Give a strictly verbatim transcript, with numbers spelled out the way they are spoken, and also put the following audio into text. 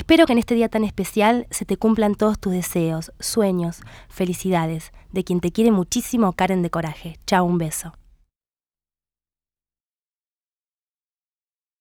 Espero que en este día tan especial se te cumplan todos tus deseos, sueños, felicidades. De quien te quiere muchísimo, Karen de Coraje. Chao, un beso.